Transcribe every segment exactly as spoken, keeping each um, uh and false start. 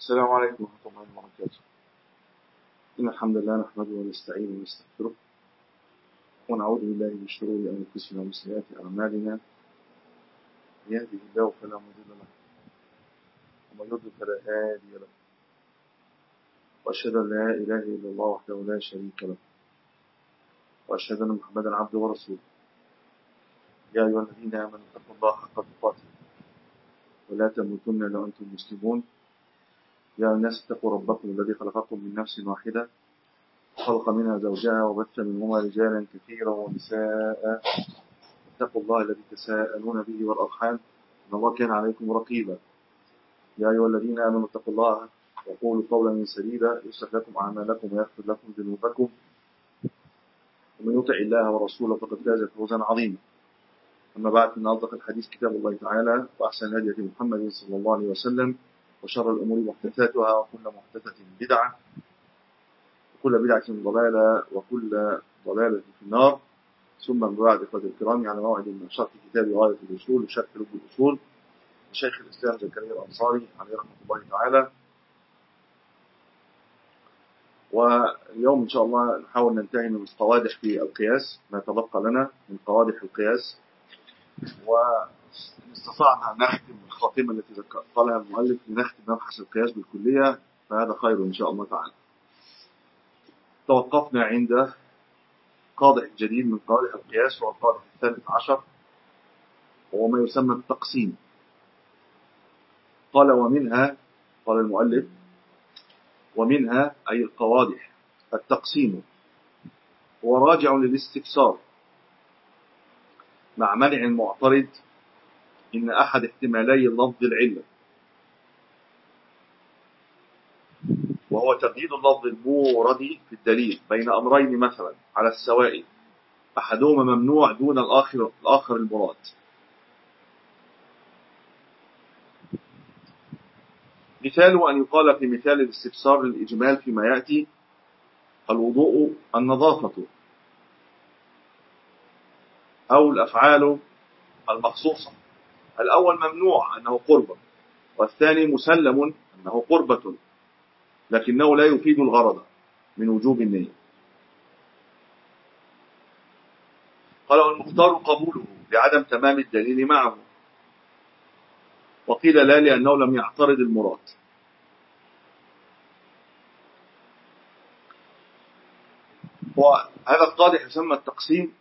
السلام عليكم ورحمة الله وبركاته. إن الحمد لله نحمده ونستعينه ونستغفره ونعوذ بالله من شرور أنفسنا ومن سيئات أعمالنا. من يهده الله فلا مضل له ومن يضلل فلا هادي له، وأشهد أن لا إله إلا الله وحده لا شريك له، وأشهد أن محمدا عبده ورسوله. يا أيها الذين آمنوا اتقوا الله حق تقاته ولا تموتن إلا وأنتم مسلمون. يا الناس اتقوا ربكم الذي خلقكم من نفس واحدة خلق منها زوجها وبث منهما رجالا كثيرا ونساء. اتقوا الله الذي تساءلون به والأرحام إن الله كان عليكم رقيبا. يا أيها الذين آمنوا اتقوا الله وقولوا قولا سديدا يصلح لكم أعمالكم ويغفر لكم ذنوبكم، ومن يطع الله ورسوله فقد فاز فوزا عظيما. أما بعد، فإن أصدق الحديث كتاب الله تعالى، وأحسن الهدي محمد صلى الله عليه وسلم، وشر الأمور محدثاتها، وكل محدثة بدعة، وكل بدعة ضلالة، وكل ضلالة في النار. ثم بعد، إخوة الكرام، على موعد من شرح كتاب غاية الوصول وشرح لب الأصول لشيخ الإسلام زكريا الأنصاري عليه رحمة الله تعالى. واليوم إن شاء الله نحاول ننتهي من قوادح في القياس، ما تبقى لنا من قوادح القياس، وإن استطعنا نختم الخاتمة التي قالها المؤلف لنختم مبحث القياس بالكلية فهذا خير إن شاء الله تعالى. توقفنا عند قادح جديد من قوادح القياس، وهو القادح الثالث عشر، وهو ما يسمى التقسيم. قال ومنها، قال المؤلف ومنها أي القوادح التقسيم، هو راجع للاستفسار مع منع المعترض إن أحد احتمالي اللفظ العلة، وهو تبديل اللفظ المورد في الدليل بين أمرين مثلا على السواء، أحدهما ممنوع دون الآخر, الآخر المراد. مثال أن يقال في مثال الاستفسار للإجمال فيما يأتي: الوضوء النظافة، أو الأفعال المخصوصة. الأول ممنوع أنه قربة، والثاني مسلم أنه قربة، لكنه لا يفيد الغرض من وجوب النية. قال والمختار قبوله لعدم تمام الدليل معه، وقيل لا لأنه لم يعترض المراد. وهذا القادح يسمى التقسيم،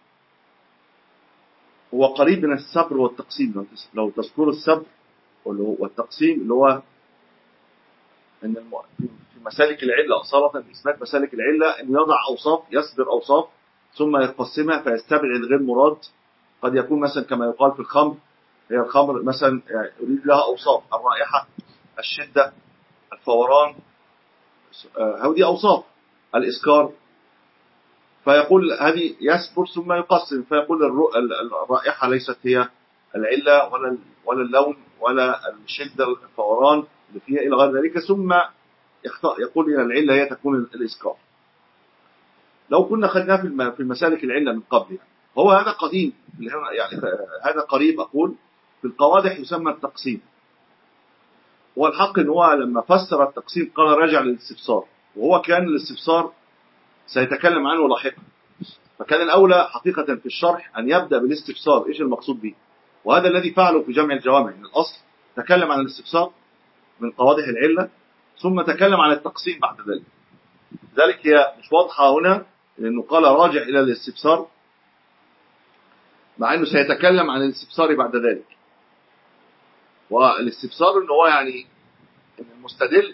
هو قريب من السبر والتقسيم. لو تذكروا السبر والتقسيم اللي هو ان في مسالك العله اصاله، اثبات مسالك العله ان يضع اوصاف، يسبر اوصاف ثم يقسمها فيستبعد غير مراد. قد يكون مثلا كما يقال في الخمر، هي الخمر مثلا يريد لها اوصاف: الرائحه، الشده، الفوران، هذه اوصاف. الاسكار، فيقول هذه يسبر ثم يقسم فيقول الرائحه ليست هي العله، ولا ولا اللون، ولا الشده، الفوران اللي فيها الى غير ذلك، ثم يقول ان العله هي تكون الاسكار. لو كنا خدناه في المسالك العله من قبل، يعني هو هذا قديم، يعني هذا قريب. اقول في القوادح يسمى التقسيم. والحق ان هو لما فسر التقسيم قال راجع للاستفسار، وهو كان الاستفسار سيتكلم عنه لاحقا، فكان الأولى حقيقة في الشرح أن يبدأ بالاستفسار إيش المقصود به، وهذا الذي فعله في جمع الجوامع. إن الأصل تكلم عن الاستفسار من قوادح العلة، ثم تكلم عن التقسيم بعد ذلك. ذلك هي مش واضحة هنا، لأنه قال راجع إلى الاستفسار مع أنه سيتكلم عن الاستفسار بعد ذلك. والاستفسار أنه هو يعني إن المستدل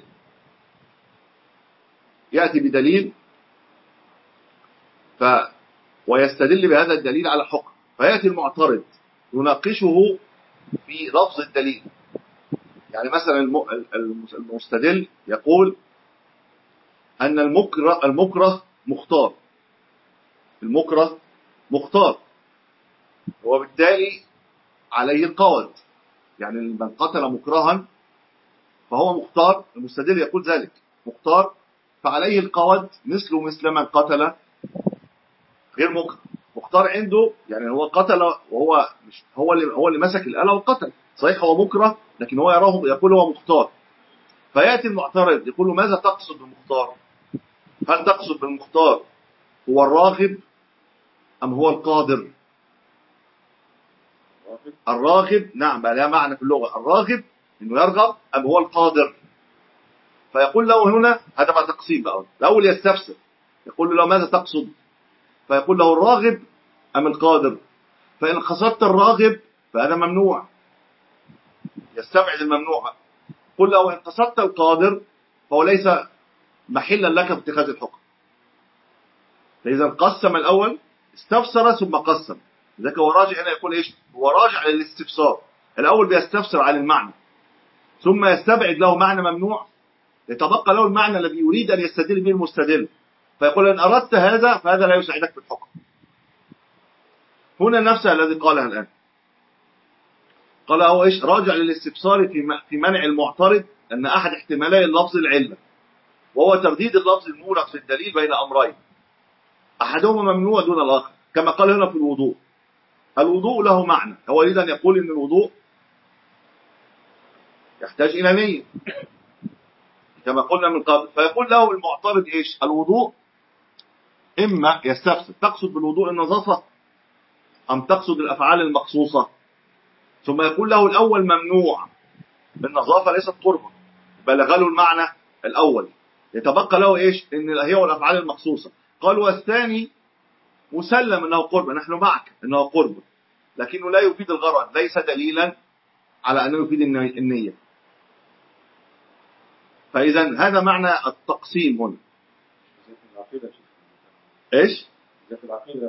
يأتي بدليل ف ويستدل بهذا الدليل على حكم، فيأتي المعترض يناقشه في لفظ الدليل. يعني مثلا المستدل يقول أن المكره, المكره مختار، المكره مختار، وبالتالي عليه القود. يعني من قتل مكرها فهو مختار، المستدل يقول ذلك مختار، فعليه القود مثل مثل من قتل غير مكره. مختار عنده يعني هو قتل، وهو مش هو اللي هو اللي مسك الآلة وقتل، صحيح هو مكره، لكن هو يراه يقول هو مختار. فيأتي المعترض يقول له ماذا تقصد بالمختار؟ هل تقصد بالمختار هو الراغب أم هو القادر؟ الراغب نعم بقى لها معنى في اللغة، الراغب إنه يرغب أم هو القادر؟ فيقول له هنا هذا بقى تقسيم بقى، الأول يستفسر يقول له ماذا تقصد؟ فيقول له الراغب أم القادر؟ فإن قصدت الراغب فهذا ممنوع، يستبعد الممنوع. قل له إن قصدت القادر فهو ليس محلا لك في اتخاذ الحكم. فإذا قسم الأول استفسر ثم قسم، لذلك هو راجع هنا يقول إيش؟ هو راجع للاستفسار، الأول بيستفسر عن المعنى ثم يستبعد له معنى ممنوع يتبقى له المعنى الذي يريد أن يستدل به المستدل، فيقول إن أردت هذا فهذا لا يساعدك في الحكم. هنا نفسه الذي قالها الآن، قال هو إيش؟ راجع للاستفسار في منع المعترض أن أحد احتمالي اللفظ العلة، وهو ترديد اللفظ المورد في الدليل بين أمرين أحدهما ممنوع دون الآخر، كما قال هنا في الوضوء. الوضوء له معنى، هو يريد أن يقول إن الوضوء يحتاج إلى نية كما قلنا من قبل، فيقول له المعترض إيش؟ الوضوء إما يستفسر تقصد بالوضوء النظافة أم تقصد الأفعال المخصوصة؟ ثم يقول له الأول ممنوع، النظافة ليست قربة، بلغ له المعنى الأول، يتبقى له إيش؟ إن هي والأفعال المخصوصة. قال والثاني مسلم أنه قربة، نحن معك أنه قربة، لكنه لا يفيد الغرض، ليس دليلا على أنه يفيد النية. فإذا هذا معنى التقسيم هنا. إيش؟ في العقيدة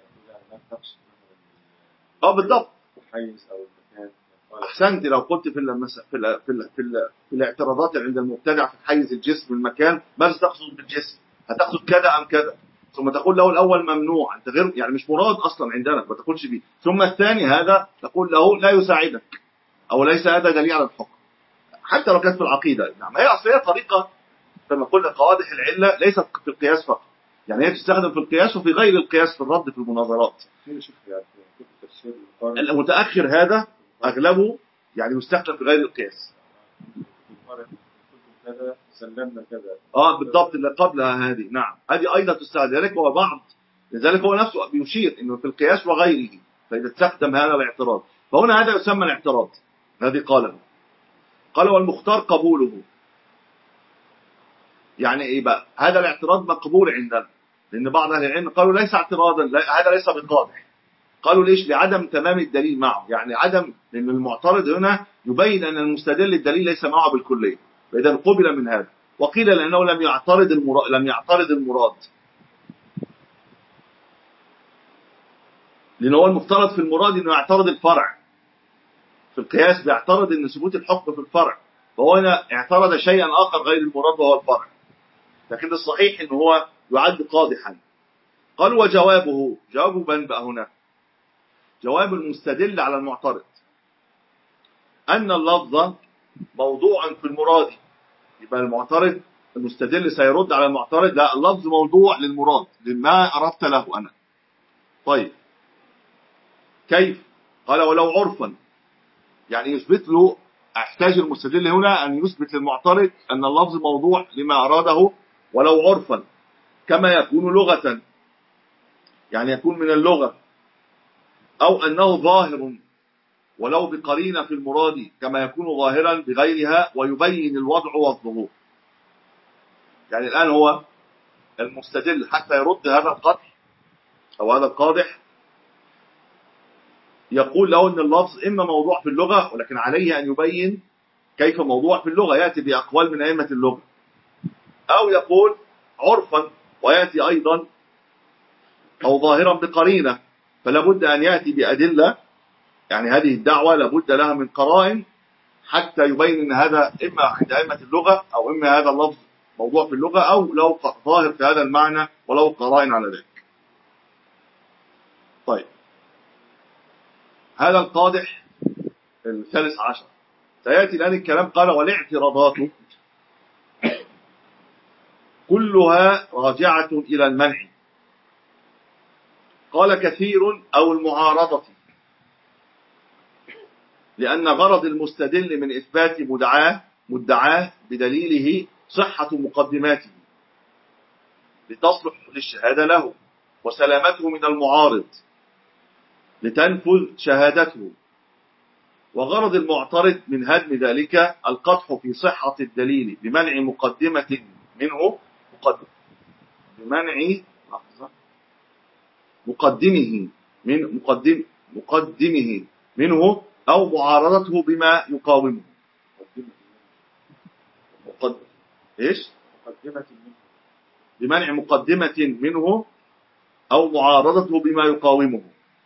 اه بالضبط. الحيز أو المكان. أحسنت، لو قلت في المس... في ال... في, ال... في, ال... في الاعتراضات عند المبتدع في حيز الجسم والمكان، ماذا تقصد بالجسم؟ هتقصد كذا أم كذا؟ ثم تقول له الأول ممنوع، أنت غير يعني مش مراد أصلا عندنا ما تقولش به. ثم الثاني هذا تقول له لا يساعدك أو ليس هذا دليل على الحكم، حتى لو كانت في العقيدة. نعم هي أصلية طريقة كما قلنا قوادح العلة ليست في القياس فقط، يعني هي تستخدم في القياس وفي غير القياس في الرد في المناظرات. المتأخر هذا أغلبه يعني يستخدم في غير القياس. كذا سلمنا كذا اه بالضبط اللي قبلها هذه، نعم هذه أيضا تستخدم. ذلك هو بعض، لذلك هو نفسه بيشير إنه في القياس وغيره فإذا استخدم هذا الاعتراض، فهنا هذا يسمى الاعتراض. هذه قاله قال والمختار قبوله، يعني إيه بقى؟ هذا الاعتراض مقبول عندنا، لأن بعض أهل العلم قالوا ليس اعتراضا، لا هذا ليس بقادح. قالوا ليش؟ لعدم تمام الدليل معه، يعني عدم، لأن المعترض هنا يبين أن المستدل الدليل ليس معه بالكلية، فإذا قبل من هذا. وقيل لأنه لم يعترض المراد، لم يعترض المراد، لأنه هو المفترض في المراد أنه يعترض الفرع، في القياس بيعترض أن ثبوت الحكم في الفرع، فهو هنا اعترض شيئا آخر غير المراد وهو الفرع، لكن الصحيح أنه هو يعد قادحا. قال وجوابه، جوابه من بقى هنا؟ جواب المستدل على المعترض أن اللفظ موضوع في المراد. يبقى المعترض المستدل سيرد على المعترض لا، اللفظ موضوع للمراد لما أردت له أنا. طيب كيف؟ قال ولو عرفا، يعني يثبت له، احتاج المستدل هنا أن يثبت للمعترض أن اللفظ موضوع لما أراده ولو عرفا، كما يكون لغة، يعني يكون من اللغة، أو أنه ظاهر ولو بقرينة في المراد كما يكون ظاهرا بغيرها ويبين الوضع والظهور. يعني الآن هو المستدل حتى يرد هذا القدح أو هذا القادح يقول له أن اللفظ إما موضوع في اللغة، ولكن عليه أن يبين كيف موضوع في اللغة، يأتي بأقوال من أئمة اللغة، أو يقول عرفا ويأتي أيضا، أو ظاهرا بقرينة، فلا بد أن يأتي بأدلة، يعني هذه الدعوة لابد لها من قرائن حتى يبين أن هذا إما عند أئمة اللغة أو إما هذا اللفظ موضوع في اللغة أو لو ظاهر في هذا المعنى ولو قرائن على ذلك. طيب هذا القادح الثالث عشر سيأتي الآن الكلام. قال والاعتراضات كلها راجعة إلى المنع. قال كثير أو المعارضة، لأن غرض المستدل من إثبات مدعاه مدعاه بدليله صحة مقدماته لتصلح للشهادة له، وسلامته من المعارض لتنفذ شهادته. وغرض المعترض من هدم ذلك القدح في صحة الدليل بمنع مقدمة منه مقدم بمنع مقدمه من مقدم مقدمه منه أو معارضته بما يقاومه. مقدم إيش؟ مقدمة منه. بمنع مقدمة منه أو معارضته بما يقاومه.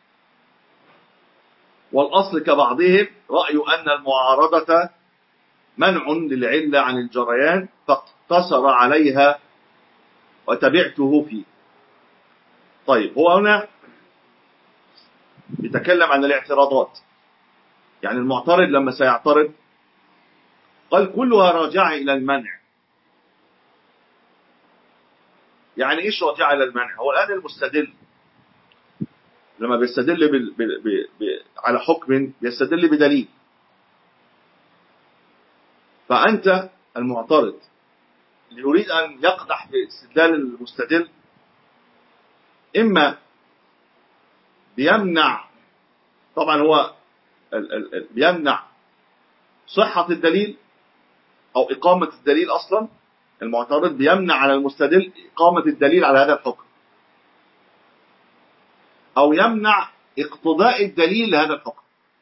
والأصل كبعضهم رأي أن المعارضة منع للعلة عن الجريان فاقتصر عليها وتبعته فيه. طيب، هو هنا يتكلم عن الاعتراضات. يعني المعترض لما سيعترض قال كلها راجعة إلى المنع. يعني إيش راجعة إلى المنع؟ هو الآن المستدل لما بيستدل بال... بال... بال... بال... على حكم بيستدل بدليل. فأنت المعترض يريد أن يقدح في استدلال المستدل، إما بيمنع، طبعا هو ال... ال... ال... بيمنع صحة الدليل أو إقامة الدليل. أصلا المعترض بيمنع على المستدل إقامة الدليل على هذا الحكم، أو يمنع اقتضاء الدليل لهذا الحكم.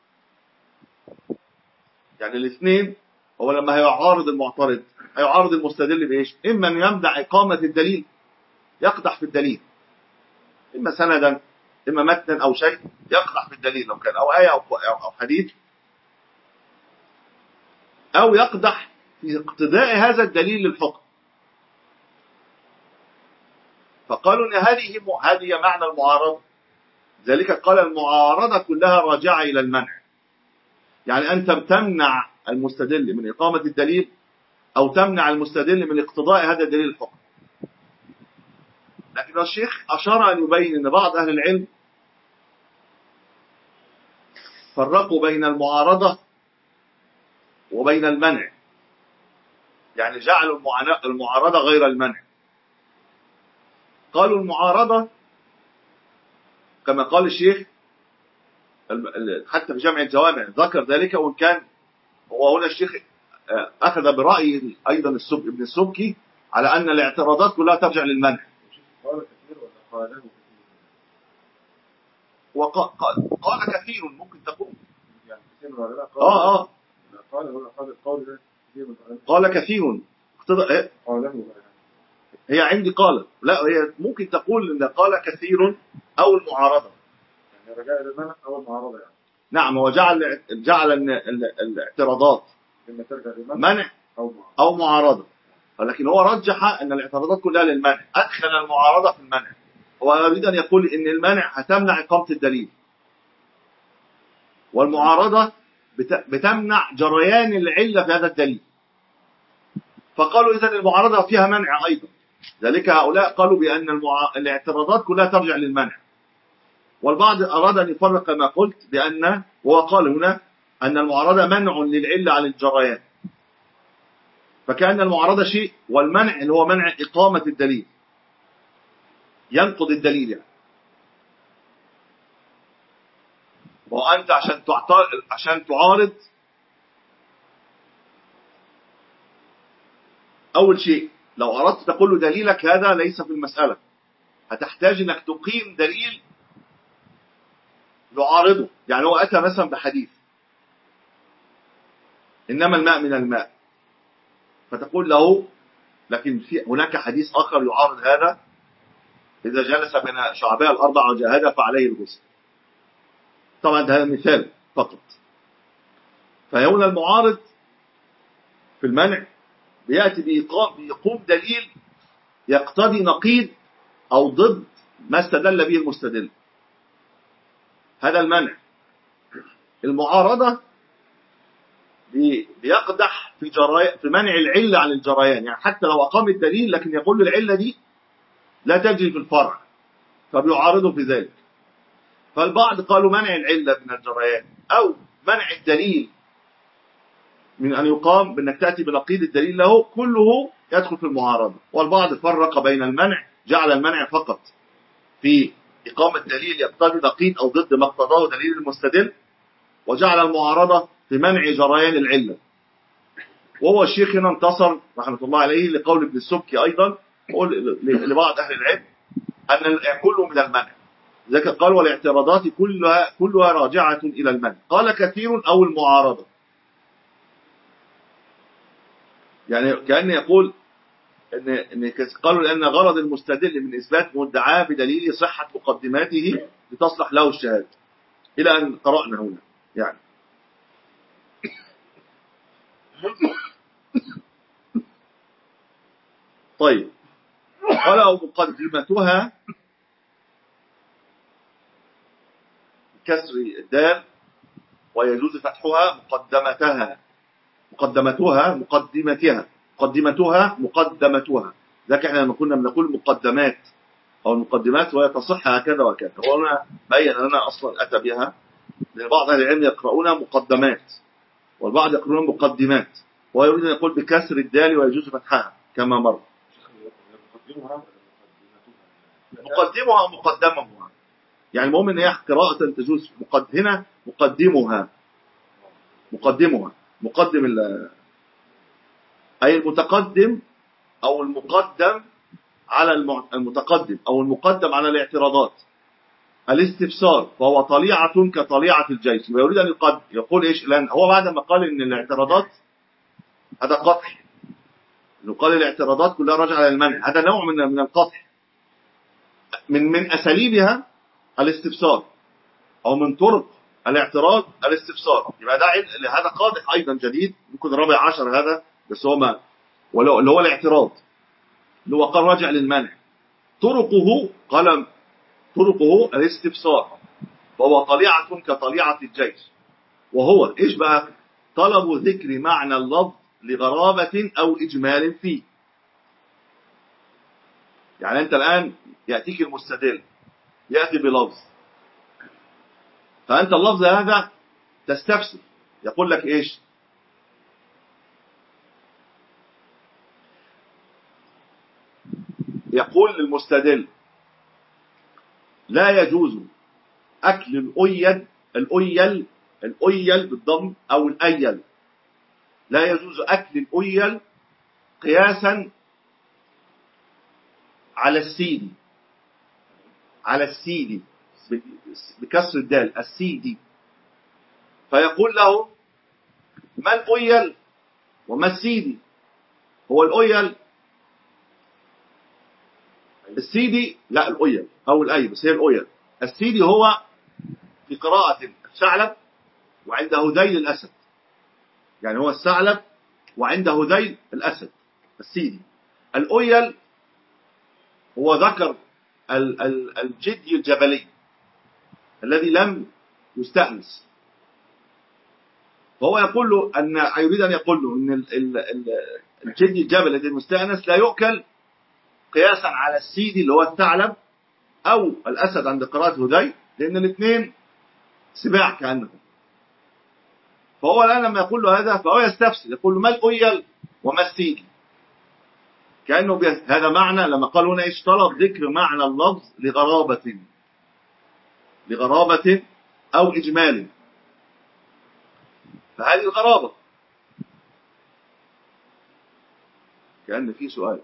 يعني الاثنين. هو لما هيعارض المعترض هيعارض المستدل بإيش؟ إما أن يمنع إقامة الدليل، يقدح في الدليل، إما سندا إما متنا أو شيء، يقدح في الدليل لو كان أو آية أو حديث، أو يقدح في اقتضاء هذا الدليل للحكم. فقالوا أن هذه هذه معنى المعارضة. ذلك قال المعارضة كلها راجعة إلى المنع. يعني أنت تمنع المستدل من إقامة الدليل أو تمنع المستدل من اقتضاء هذا الدليل الحكم. لكن الشيخ أشار أن يبين أن بعض أهل العلم فرقوا بين المعارضة وبين المنع. يعني جعلوا المعارضة غير المنع. قالوا المعارضة كما قال الشيخ حتى في جامع الجوامع ذكر ذلك، وإن كان هو هنا الشيخ أخذ برأي أيضا السب ابن السبكي على أن الاعتراضات كلها ترجع للمنع. قال كثير ولا قاله كثير؟ وقال قال كثير ممكن تقول يعني كثير ولا لا؟ قال آه آه قال هو قال القول ده كثير من قال كثير اقتضى إيه؟ قاله. هي عندي قال لا، هي ممكن تقول ان قال كثير او المعارضه، يعني رجع الى المنع او المعارضه يعني. نعم، هو جعل جعل ان الاعتراضات لما ترجع للمنع منع او معارضه او معارضه، ولكن هو رجح ان الاعتراضات كلها للمنع، ادخل المعارضه في المنع. هو يريد ان يقول ان المنع هتمنع اقامه الدليل، والمعارضه بتمنع جريان العله في هذا الدليل. فقالوا اذا المعارضه فيها منع ايضا. ذلك هؤلاء قالوا بأن المع... الاعتراضات كلها ترجع للمنع. والبعض أراد أن يفرق كما قلت بأن، وهو قال هنا أن المعارضة منع للعلة عن الجريان، فكأن المعارضة شيء والمنع اللي هو منع إقامة الدليل، ينقض الدليل يعني. وأنت عشان تعترض عشان تعارض أول شيء لو أردت تقول له دليلك هذا ليس في المسألة، هتحتاج أنك تقيم دليل يعارضه. يعني هو أتى مثلا بحديث إنما الماء من الماء، فتقول له لكن في هناك حديث آخر يعارض هذا، إذا جلس بين شعبها الأربع وجاهد فعليه الغسل. طبعا هذا مثال فقط. فهنا المعارض في المنع بيأتي بيقوم دليل يقتضي نقيض أو ضد ما استدل به المستدل، هذا المنع. المعارضة بيقدح في, جري... في منع العلة عن الجريان. يعني حتى لو أقام الدليل لكن يقول له العلة دي لا تجري في الفرع، فبيعارضه في ذلك. فالبعض قالوا منع العلة من الجريان أو منع الدليل من أن يقام بأنك تأتي بنقيض الدليل له كله يدخل في المعارضة. والبعض فرق بين المنع، جعل المنع فقط في إقامة دليل يقتضي نقيض أو ضد ما اقتضاه دليل المستدل، وجعل المعارضة في منع جريان العلة. وهو الشيخ هنا انتصر رحمة الله عليه لقول ابن السبكي أيضا لبعض أهل العلم أن كله من المنع، ذلك قال والاعتراضات كلها كلها راجعة إلى المنع. قال كثير أو المعارضة، يعني كأن يقول إن إن قالوا لأن غرض المستدل من إثبات مدعاه بدليل صحة مقدماته لتصلح له الشهادة، إلى أن قرأنا هنا يعني. طيب، قال أو مقدمتها كسر الدال ويجوز فتحها مقدمتها مقدمتها مقدمتها مقدمتها مقدمتها ذاك احنا لما كنا بنقول مقدمات او المقدمات وهي تصح هكذا وكذا. هو انا بين ان انا اصلا اتى بها، لان بعض اهل العلم يقرؤون مقدمات والبعض يقرؤون مقدمات، وهو يريد ان يقول بكسر الدال ويجوز فتحها كما مر. مقدمها مقدمها يعني المهم ان هي قراءة تجوز. مقد هنا مقدمها مقدمها مقدم ال أي المتقدم أو المقدم على المتقدم أو المقدم على الاعتراضات. الاستفسار فهو طليعة كطليعة الجيش، ويريد أن يقد يقول إيش؟ لأن هو بعد ما قال إن الاعتراضات هذا قطع، إنه قال الاعتراضات كلها راجعة على المنع، هذا نوع من من القطع. من من أساليبها الاستفسار، أو من طرق الاعتراض الاستفسار. يبقى ده هذا قادح أيضا جديد، ممكن الرابع عشر هذا، بس هو ما اللي هو الاعتراض اللي هو قال راجع للمنع. طرقه قال طرقه الاستفسار فهو طليعة كطليعة الجيش، وهو إيش بقى؟ طلب ذكر معنى اللفظ لغرابة أو إجمال فيه. يعني أنت الآن يأتيك المستدل يأتي بلفظ، فأنت اللفظ هذا تستفسر، يقول لك إيش؟ يقول للمستدل لا يجوز أكل الأيل الأيل الأيل بالضم أو الأيل، لا يجوز أكل الأيل قياسا على السيدي على السيدي بكسر الدال السيدي. فيقول له ما الأيل وما السيدي؟ هو الأيل السيدي لا الأيل أو الأي، بس هي الأيل. السيدي هو في قراءة الثعلب وعند هذيل الأسد، يعني هو الثعلب وعند هذيل الأسد السيدي. الأيل هو ذكر الجدي الجبلي الذي لم يستأنس، فهو يقول له أن يريد أن يقول له أن الجدي الجبلي الذي المستأنس لا يؤكل قياسا على السيدي اللي هو الثعلب أو الأسد عند قراءة هذيل، لأن الاثنين سباع كأنهم. فهو الآن لما يقول له هذا فهو يستفسر، يقول له ما الأيل وما السيدي، كأنه هذا معنى. لما قال هنا إيش؟ طلب ذكر معنى اللفظ لغرابة لغرابة أو إجمال، فهذه الغرابة. كأن في سؤال.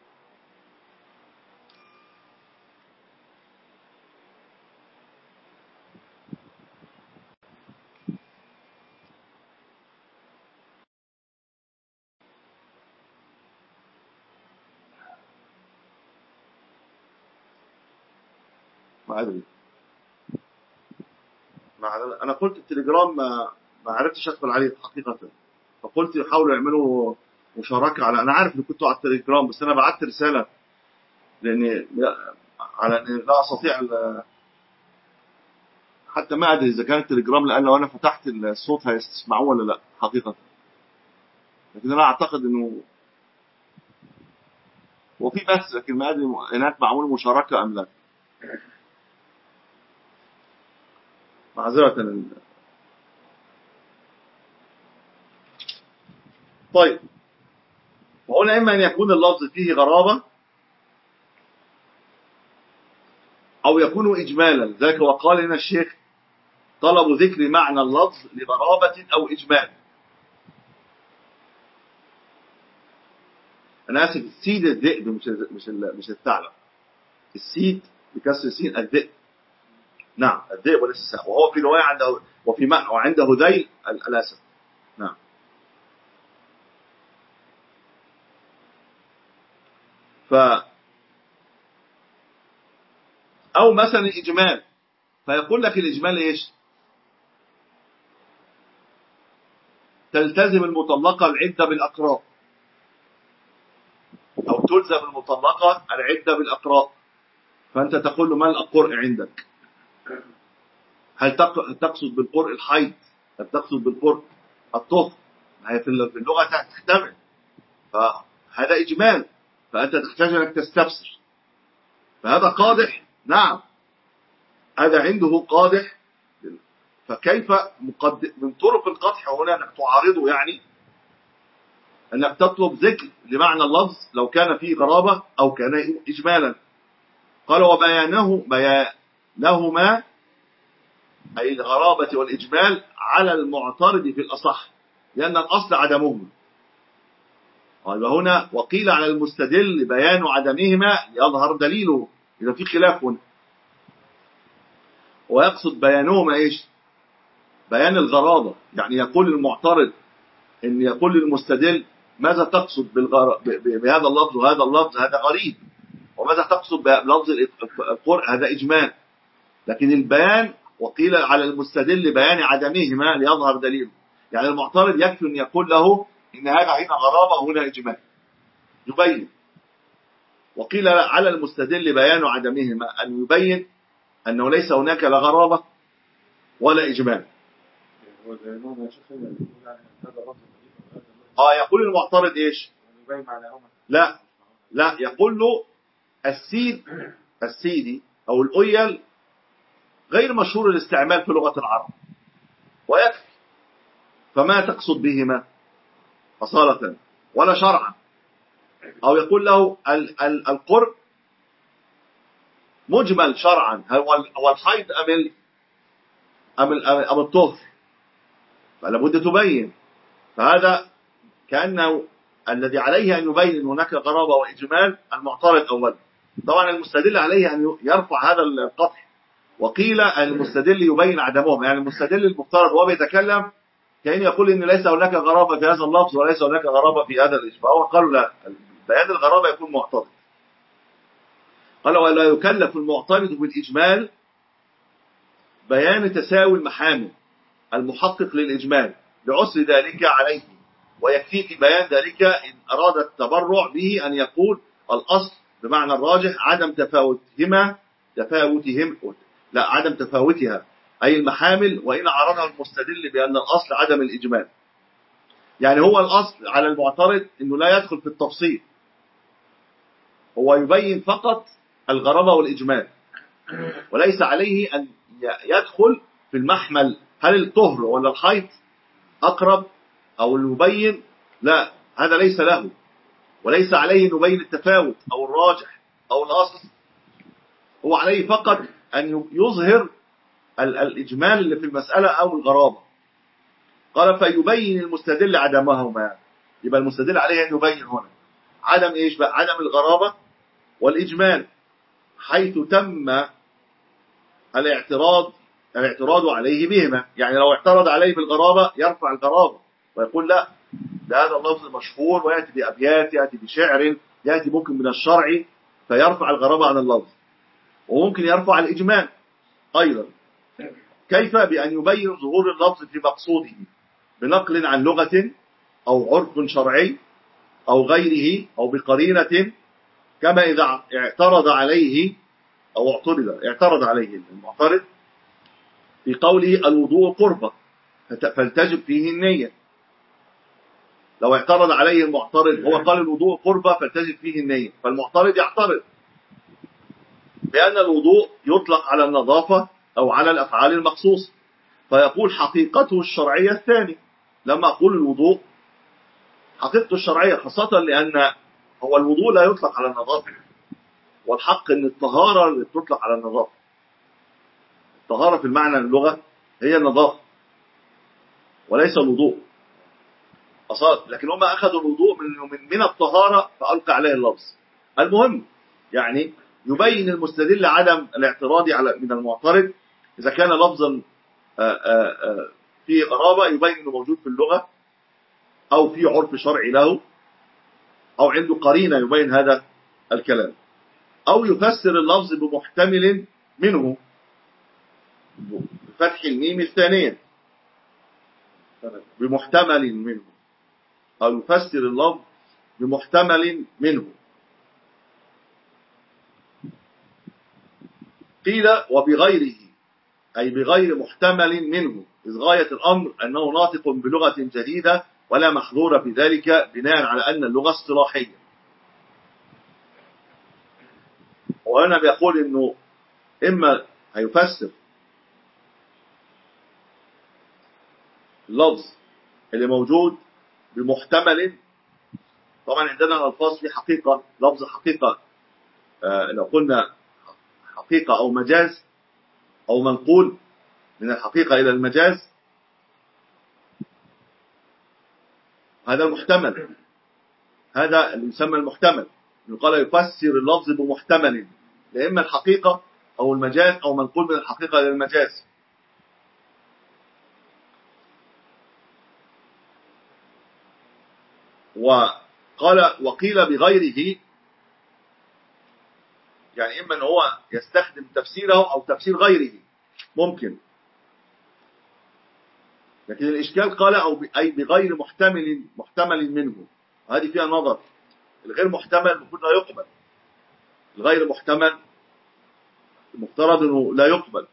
ما أدري، ما أنا قلت التليجرام ما ما عرفتش أدخل عليه حقيقة، فقلت يحاولوا يعملوا مشاركة على، أنا عارف إن كنتوا على التليجرام بس أنا بعت رسالة لأني على أن لا أستطيع حتى ما أدري إذا كان التليجرام، لأن لو أنا فتحت الصوت هيسمعوه ولا لا حقيقة، لكن أنا أعتقد إنه وفي بث، لكن ما أدري هناك معمول مشاركة أم لا. معذرة. طيب، وهنا إما أن يكون اللفظ فيه غرابة أو يكون إجمالا. ذلك وقال لنا الشيخ طلب ذكر معنى اللفظ لغرابة أو إجمال. أنا آسف، السيد الذئب مش مش مش الثعلب. السيد بكسر السين الذئب. نعم الذئب وليس السهم، وهو في رواية عنده وفي معنى وعنده ذيل الأسد. نعم. ف أو مثلا إجمال، فيقول لك الإجمال إيش؟ تلتزم المطلقة العدة بالأقراء، أو تلزم المطلقة العدة بالأقراء، فأنت تقول له ما القرء عندك؟ هل تقصد بالقرء الحيض؟ هل تقصد بالقرء الطهر؟ هي في اللغة تحتمل، فهذا إجمال، فأنت تحتاج أنك تستفسر، فهذا قادح. نعم هذا عنده قادح. فكيف من طرق القدح هنا أنك تعارضه، يعني أنك تطلب ذكر لمعنى اللفظ لو كان فيه غرابة أو كان إجمالا. قال وبيانه بيانهما أي الغرابة والإجمال على المعترض في الأصح، لأن الأصل عدمهما. وهنا وقيل على المستدل بيان عدمهما يظهر دليله، إذا في خلاف هنا. ويقصد بيانهما إيش؟ بيان الغرابة، يعني يقول المعترض إن يقول للمستدل ماذا تقصد بهذا اللفظ وهذا اللفظ؟ هذا غريب. وماذا تقصد بلفظ القرء؟ هذا إجمال. لكن البيان وقيل على المستدل بيان عدمهما ليظهر دليله، يعني المعترض يكفي أن يقول له إن هذا هنا غرابة وهنا إجمال، يبين. وقيل على المستدل بيان عدمهما أن يبين أنه ليس هناك لا غرابة ولا إجمال. آه يقول المعترض إيش؟ لا لا يقول له السيد السيدي أو الأيل غير مشهور الاستعمال في لغة العرب ويكفي، فما تقصد بهما أصالة ولا شرعا. أو يقول له القرء مجمل شرعا، هو الحيض أم أم أم الطهر، فلا بد تبين. فهذا كأنه الذي عليه أن يبين هناك غرابة وإجمال المعترض أولا. طبعا المستدل عليه أن يرفع هذا القطع. وقيل المستدل يبين عدمهم، يعني المستدل المفترض وهو بيتكلم كأن يقول إن ليس هناك غرابة في هذا اللفظ وليس هناك غرابة في هذا الإجمال، فهو قالوا لا، بيان الغرابة يكون معترض. قال ولا يكلف المعترض بالإجمال بيان تساوي المحامل المحقق للإجمال لعسر ذلك عليه، ويكفي في بيان ذلك إن أراد التبرع به أن يقول الأصل بمعنى الراجح عدم تفاوتهما تفاوتهم لا عدم تفاوتها أي المحامل، وإن عرضها المستدل بأن الأصل عدم الإجمال. يعني هو الأصل على المعترض أنه لا يدخل في التفصيل، هو يبين فقط الغرابة والإجمال، وليس عليه أن يدخل في المحمل هل الطهر ولا الحيض أقرب أو يبين، لا هذا ليس له، وليس عليه أن يبين التفاوت أو الراجح أو الأصل. هو عليه فقط أن يظهر الإجمال اللي في المسألة أو الغرابة. قال فيبين المستدل عدمهما، يبقى المستدل عليه أن يبين هنا عدم إيش بقى؟ عدم الغرابة والإجمال، حيث تم الاعتراض الاعتراض عليه بهما. يعني لو اعترض عليه بالغرابة يرفع الغرابة ويقول لا ده هذا اللفظ مشهور، ويأتي بأبيات، يأتي بشعر، يأتي ممكن من الشرع، فيرفع الغرابة عن اللفظ. وممكن يرفع الإجمال أيضا. كيف؟ بأن يبين ظهور اللفظ في مقصوده بنقل عن لغة أو عرف شرعي أو غيره أو بقرينة، كما إذا اعترض عليه أو اعترض اعترض عليه المعترض في قوله الوضوء قربة فلتجب فيه النية. لو اعترض عليه المعترض هو قال الوضوء قربة فلتجب فيه النية، فالمعترض يعترض بأن الوضوء يطلق على النظافة أو على الأفعال المخصوصة، فيقول حقيقته الشرعية الثانية. لما أقول الوضوء حقيقته الشرعية، خاصة لأن هو الوضوء لا يطلق على النظافة، والحق أن الطهارة اللي تطلق على النظافة. الطهارة في المعنى اللغة هي النظافة وليس الوضوء أصاد، لكن هم أخذوا الوضوء من من الطهارة فألقى عليه اللفظ. المهم يعني يبين المستدل عدم الاعتراض على من المعترض إذا كان لفظا في غرابة يبين أنه موجود في اللغة أو في عرف شرعي له أو عنده قرينة يبين هذا الكلام، أو يفسر اللفظ بمحتمل منه بفتح الميم الثانية بمحتمل منه، أو يفسر اللفظ بمحتمل منه. قيل وبغيره أي بغير محتمل منه، إذ غاية الأمر أنه ناطق بلغة جديدة ولا محظور في ذلك بناء على أن اللغة اصطلاحية. وأنا بيقول إنه إما هيفسر اللفظ اللي موجود بمحتمل، طبعا عندنا الألفاظ في حقيقة، لفظ حقيقة آه لو قلنا حقيقة أو مجاز أو منقول من الحقيقة إلى المجاز، هذا المحتمل، هذا اللي يسمى المحتمل، يقال يفسر اللفظ بمحتمل، لا إما الحقيقة أو المجاز أو منقول من الحقيقة إلى المجاز. وقال وقيل بغيره، يعني إما أن هو يستخدم تفسيره أو تفسير غيره ممكن، لكن الإشكال قال أو أي بغير محتمل محتمل منه، هذه فيها نظر. الغير محتمل المفروض لا يقبل، الغير محتمل المفترض أنه لا يقبل.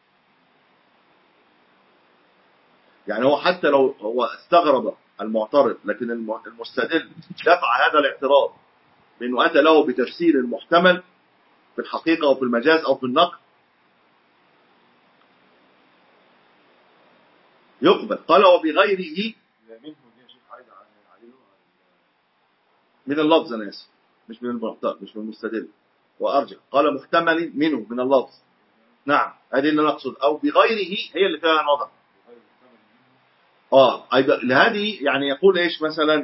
يعني هو حتى لو هو استغرب المعترض، لكن المستدل دفع هذا الاعتراض بأنه أتى له بتفسير المحتمل في الحقيقة أو في المجاز أو في النقل يقبل. قال وبغيره من اللفظ، أنا آسف مش من المعترض مش من المستدل وأرجع، قال محتمل منه من اللفظ. نعم هذه اللي نقصد، أو بغيره هي اللي فيها نظر. آه لهذه يعني يقول إيش مثلا،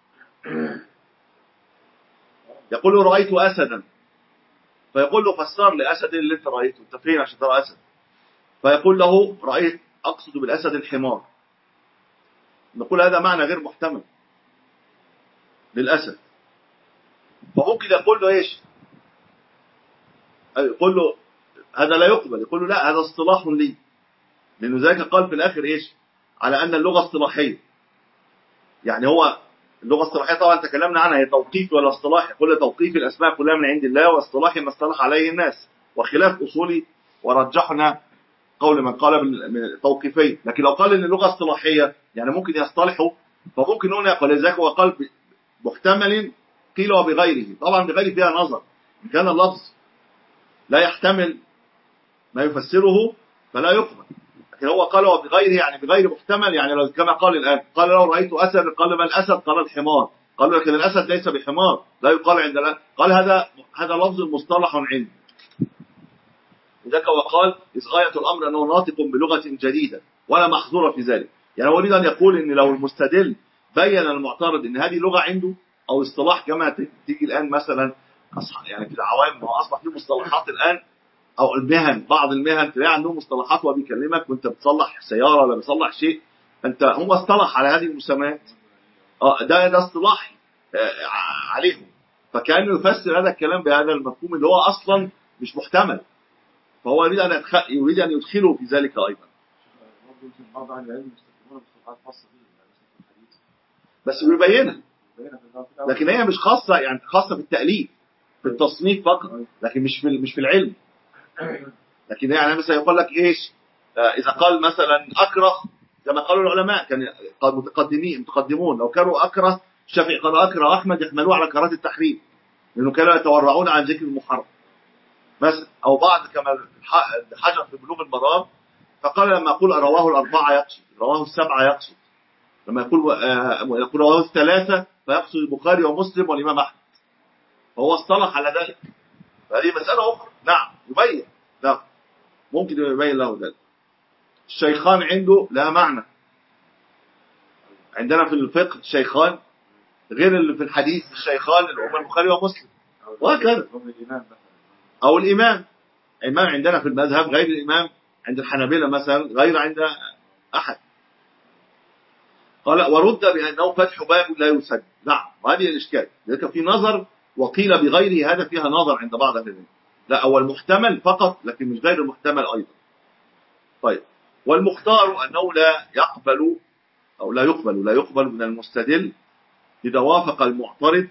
يقول له رأيت أسدا، فيقول له فسر لي أسد اللي أنت رأيته، أنت فين عشان ترى أسد؟ فيقول له رأيت أقصد بالأسد الحمار، نقول هذا معنى غير محتمل للأسد. فممكن يقول له إيش، يقول له هذا لا يقبل، يقول له لا هذا اصطلاح لي، لأنه ذلك قال في الآخر إيش على أن اللغة اصطلاحية. يعني هو اللغة الاصطلاحية طبعا تكلمنا عنها، هي توقيف ولا اصطلاحي؟ كل توقيف الأسماء كلها من عند الله، واصطلاحي ما اصطلح عليه الناس، وخلاف أصولي ورجحنا قول من قال بالتوقيفين. لكن لو قال ان اللغة اصطلاحية يعني ممكن يصطلحوا، فممكن نقول يقول ذاك هو قال محتمل قيل وبغيره. طبعا بغيره فيها نظر، إن كان اللفظ لا يحتمل ما يفسره فلا يقبل، لكن هو قال وبغيره يعني بغير محتمل، يعني لو كما قال الآن قال لو رأيت أسد قال ما الأسد؟ قال الحمار، قال لكن الأسد ليس بحمار، لا يقال عندنا، قال هذا هذا لفظ مصطلح عندي. ذاك وقال إذ غاية الأمر أنه ناطق بلغة جديدة ولا محظور في ذلك. يعني هو يريد أن يقول إن لو المستدل بين المعترض إن هذه لغة عنده أو اصطلاح، كما تيجي الآن مثلا يعني في العوام، هو أصبح في مصطلحات الآن، أو المهن، بعض المهن تلاقي عندهم مصطلحات وبيكلمك وأنت بتصلح سيارة ولا بتصلح شيء، أنت هم اصطلح على هذه المسميات، آه ده ده اصطلاح آه عليهم، فكأنه يفسر هذا الكلام بهذا المفهوم اللي هو أصلا مش محتمل، فهو يريد أن يريد أن يدخله في ذلك أيضا. بس بيبينها، لكن هي مش خاصة، يعني خاصة في التأليف في التصنيف فقط، لكن مش في مش في العلم. لكن يعني مثلا يقول لك إيش إذا قال مثلا أكره، كما قالوا العلماء كان متقدمين متقدمون لو كانوا أكره، الشافعي قالوا أكره أحمد يحملوه على كراهة التحريم، لأنه كانوا يتورعون عن ذكر المحرم مثلا. أو بعض كما حجر في بلوغ المرام فقال لما أقول رواه الأربعة يقصد، رواه السبعة يقصد، لما يقول آه يقول رواه الثلاثة فيقصد البخاري ومسلم والإمام أحمد، فهو اصطلح على ذلك، فهذه مسألة أخرى. نعم يبين، لا ممكن يبين له ذلك. الشيخان عنده لا معنى، عندنا في الفقه الشيخان غير اللي في الحديث الشيخان اللي هما البخاري ومسلم، وهكذا. أو الإمام، الإمام عندنا في المذهب غير الإمام عند الحنابلة مثلا، غير عند أحد. قال ورد بأنه فتح باب لا يسد. نعم، وهذه الإشكال، لذلك في نظر وقيل بغيره، هذا فيها نظر عند بعض أهل العلم. لا، أول محتمل فقط لكن مش غير المحتمل أيضا. طيب، والمختار أنه لا يقبل أو لا يقبل لا يقبل من المستدل إذا وافق المعترض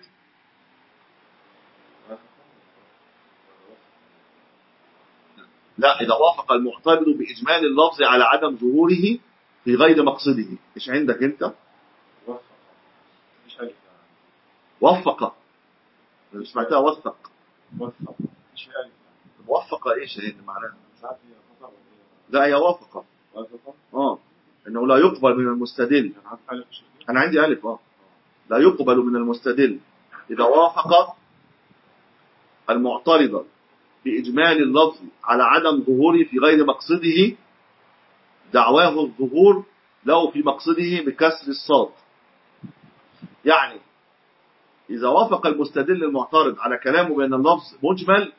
لا إذا وافق المعترض بإجمال اللفظ على عدم ظهوره في غير مقصده. إيش عندك أنت؟ وفق، مش سمعتها وثق. وثق موفق إيش هي معناها؟ لا هي وافق. اه إنه لا يقبل من المستدل. أنا عندي ألف. اه لا يقبل من المستدل إذا وافق المعترض بإجمال اللفظ على عدم ظهوره في غير مقصده دعواه الظهور له في مقصده بكسر الصاد. يعني إذا وافق المستدل المعترض على كلامه بأن اللفظ مجمل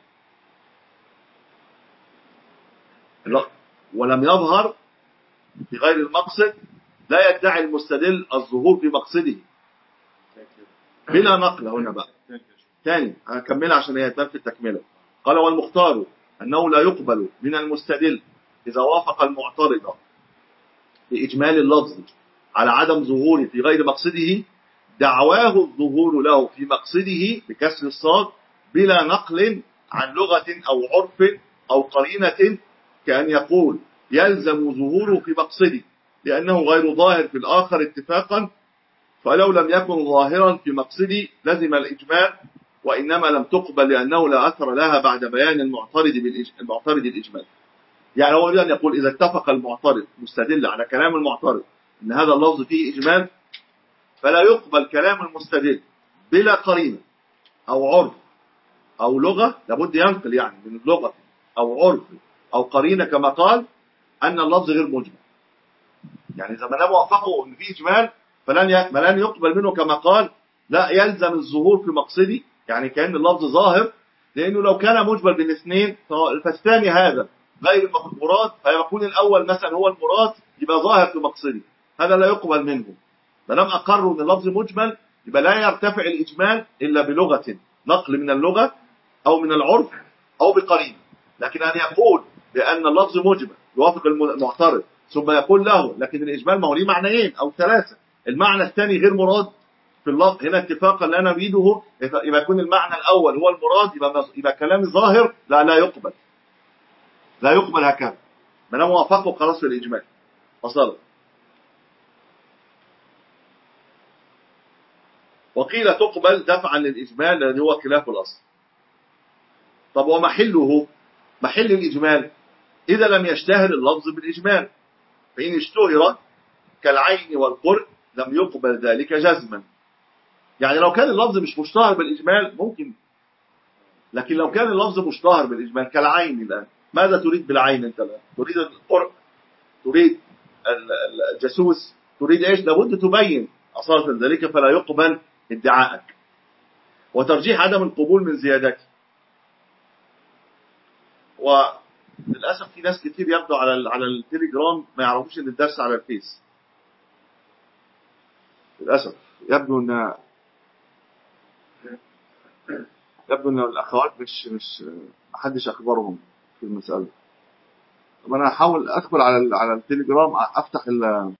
ولم يظهر في غير المقصد، لا يدعي المستدل الظهور في مقصده بلا نقل. هنا بقى ثاني هكملها عشان هي في التكملة. قال والمختار أنه لا يقبل من المستدل إذا وافق المعترض بإجمال اللفظ على عدم ظهوره في غير مقصده دعواه الظهور له في مقصده بكسر الصاد بلا نقل عن لغة أو عرف أو قرينة، كأن يقول يلزم ظهوره في مقصده لأنه غير ظاهر في الآخر اتفاقا، فلو لم يكن ظاهرا في مقصدي لزم الإجمال، وإنما لم تقبل لأنه لا أثر لها بعد بيان المعترض المعترض الإجمال. يعني هو يريد أن يقول إذا اتفق المعترض مستدل على كلام المعترض أن هذا اللفظ فيه إجمال، فلا يقبل كلام المستدل بلا قرينة أو عرف أو لغة، لابد ينقل يعني من اللغة أو عرف أو قرينة كما قال أن اللفظ غير مجمل. يعني إذا ما وافقوا أن فيه إجمال فلن فلن يقبل منه كما قال لا يلزم الظهور في مقصدي، يعني كأن اللفظ ظاهر، لأنه لو كان مجمل بالاثنين فالثاني هذا غير المراد، فيكون الأول مثلا هو المراد يبقى ظاهر في مقصدي، هذا لا يقبل منه. فلم أقروا أن اللفظ مجمل يبقى لا يرتفع الإجمال إلا بلغة، نقل من اللغة أو من العرف أو بقرينة. لكن أن يقول بأن اللفظ مجمل يوافق المعترض ثم يقول له لكن الإجمال ما هو ليه معنيين أو ثلاثة، المعنى الثاني غير مراد في اللفظ هنا اتفاقا لا نريده، يبقى يكون المعنى الأول هو المراد، يبقى, يبقى كلام ظاهر لا لا يقبل لا يقبل هكذا، ما دام وافقوا خلاص في الإجمال وصل. وقيل تقبل دفعا للإجمال الذي هو خلاف الأصل. طب ومحله محل الإجمال إذا لم يشتهر اللفظ بالإجمال، فإن اشتهر كالعين والقرء لم يقبل ذلك جزما. يعني لو كان اللفظ مش مشتهر بالإجمال ممكن، لكن لو كان اللفظ مشتهر بالإجمال كالعين، الآن ماذا تريد بالعين أنت الآن؟ تريد القرء، تريد الجاسوس، تريد إيش؟ لابد تبين أصالة ذلك، فلا يقبل ادعاءك. وترجيح عدم القبول من زيادته. وللأسف في ناس كتير يبدو على على التليجرام ما يعرفوش ان الدرس على الفيس، للأسف يبدو ان يبدو ان الأخوات مش مش محدش أخبرهم في المسألة. طب أنا هحاول أدخل على على التليجرام أفتح ال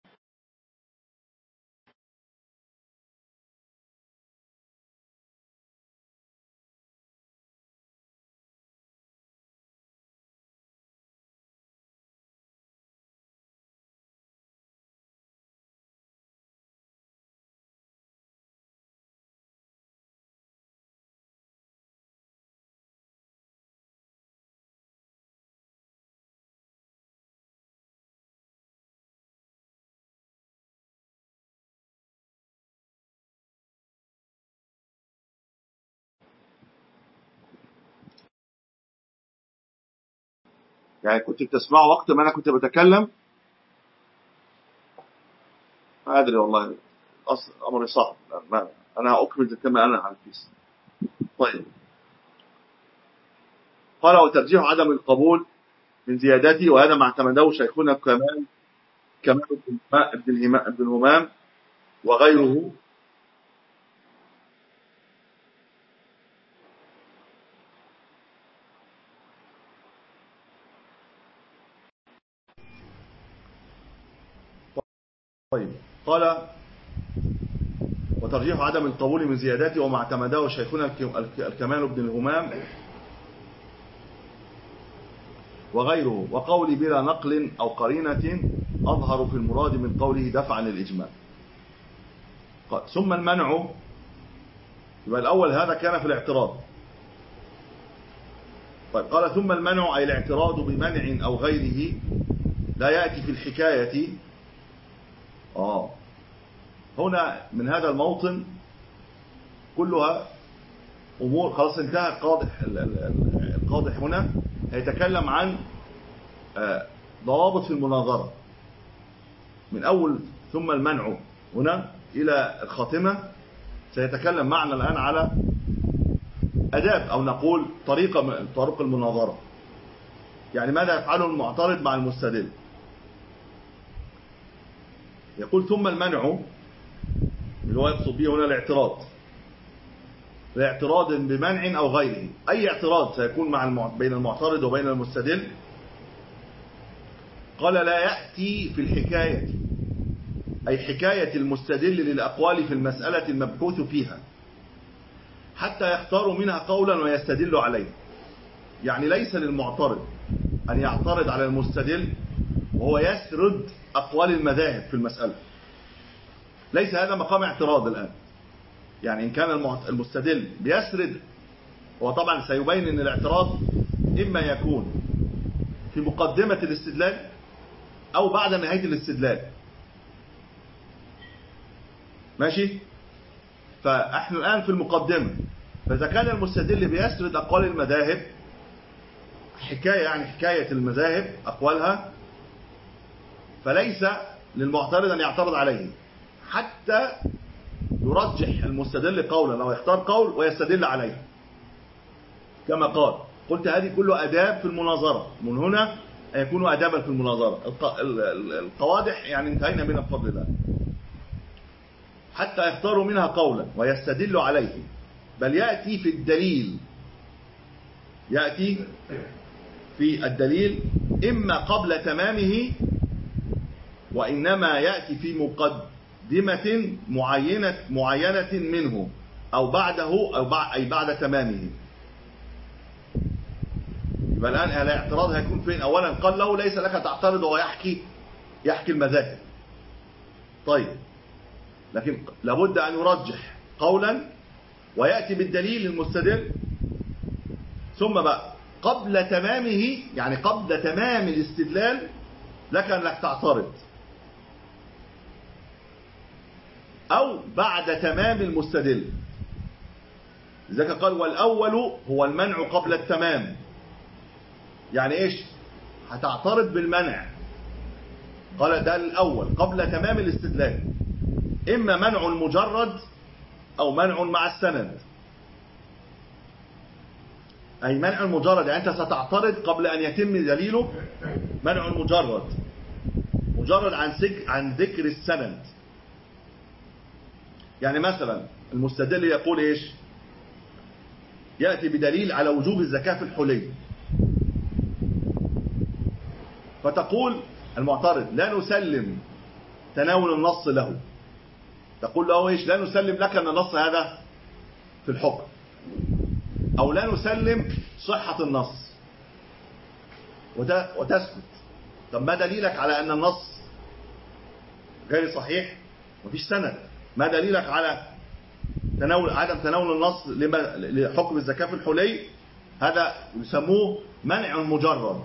يعني كنت بتسمعوا وقت ما أنا كنت بتكلم؟ ما أدري والله، أصل أمري صعب. أنا أكمل كما أنا على الفيس. طيب، قال وترجيح عدم القبول من زيادته، وهذا ما اعتمده شيخنا كمال كمال ابن الهمام وغيره. طيب، قال وترجيح عدم القبول من زيادته وما اعتمده شيخنا الكمال ابن الهمام وغيره، وقولي بلا نقل أو قرينة أظهر في المراد من قوله دفعا للإجمال. ثم المنع، يبقى الأول هذا كان في الاعتراض. طيب، قال ثم المنع أي الاعتراض بمنع أو غيره لا يأتي في الحكاية. آه هنا من هذا الموطن كلها أمور خلاص انتهى. القاضح القاضح هنا هيتكلم عن ضوابط في المناظرة من أول ثم المنع هنا إلى الخاتمة. سيتكلم معنا الآن على أداب أو نقول طريقة طرق المناظرة، يعني ماذا يفعله المعترض مع المستدل. يقول ثم المنع اللي هو يقصد به هنا الاعتراض، لاعتراض بمنع أو غيره. أي اعتراض سيكون مع المع... بين المعترض وبين المستدل. قال لا يأتي في الحكاية، أي حكاية المستدل للأقوال في المسألة المبحوث فيها حتى يختار منها قولا ويستدل عليه. يعني ليس للمعترض أن يعترض على المستدل وهو يسرد أقوال المذاهب في المسألة، ليس هذا مقام اعتراض الآن. يعني إن كان المستدل بيسرد، وطبعا سيبين أن الاعتراض إما يكون في مقدمة الاستدلال أو بعد نهاية الاستدلال، ماشي؟ فإحنا الآن في المقدمة. فإذا كان المستدل بيسرد أقوال المذاهب حكاية، يعني حكاية المذاهب أقوالها، فليس للمعترض أن يعترض عليه حتى يرجح المستدل قولا أو يختار قول ويستدل عليه كما قال. قلت هذه كله أداب في المناظرة، من هنا يكون أدابا في المناظرة. القوادح يعني انتهينا من بفضل الله. حتى يختاروا منها قولا ويستدل عليه، بل يأتي في الدليل، يأتي في الدليل إما قبل تمامه، وإنما يأتي في مقدمة معينة معينة منه، أو بعده أو بعد أي بعد تمامه. يبقى الآن الاعتراض هيكون فين؟ أولا قال له ليس لك تعترض وهو يحكي يحكي المذاهب. طيب، لكن لابد أن يرجح قولا ويأتي بالدليل المستدل، ثم بقى قبل تمامه، يعني قبل تمام الاستدلال لك أنك تعترض، أو بعد تمام المستدل. لذلك قال والأول هو المنع قبل التمام. يعني إيش؟ هتعترض بالمنع، قال ده الأول قبل تمام الاستدلال، إما منع مجرد أو منع مع السند. أي منع مجرد يعني أنت ستعترض قبل أن يتم دليله، منع مجرد مجرد عن عن ذكر السند. يعني مثلا المستدل يقول إيش؟ يأتي بدليل على وجوب الزكاة في الحلي، فتقول المعترض لا نسلم تناول النص له، تقول له إيش؟ لا نسلم لك أن النص هذا في الحكم، أو لا نسلم صحة النص، وتسكت. طب ما دليلك على أن النص غير صحيح؟ مفيش سند. ما دليلك على تناول عدم تناول النص لحكم الزكاة في الحلي؟ هذا يسموه منع مجرد،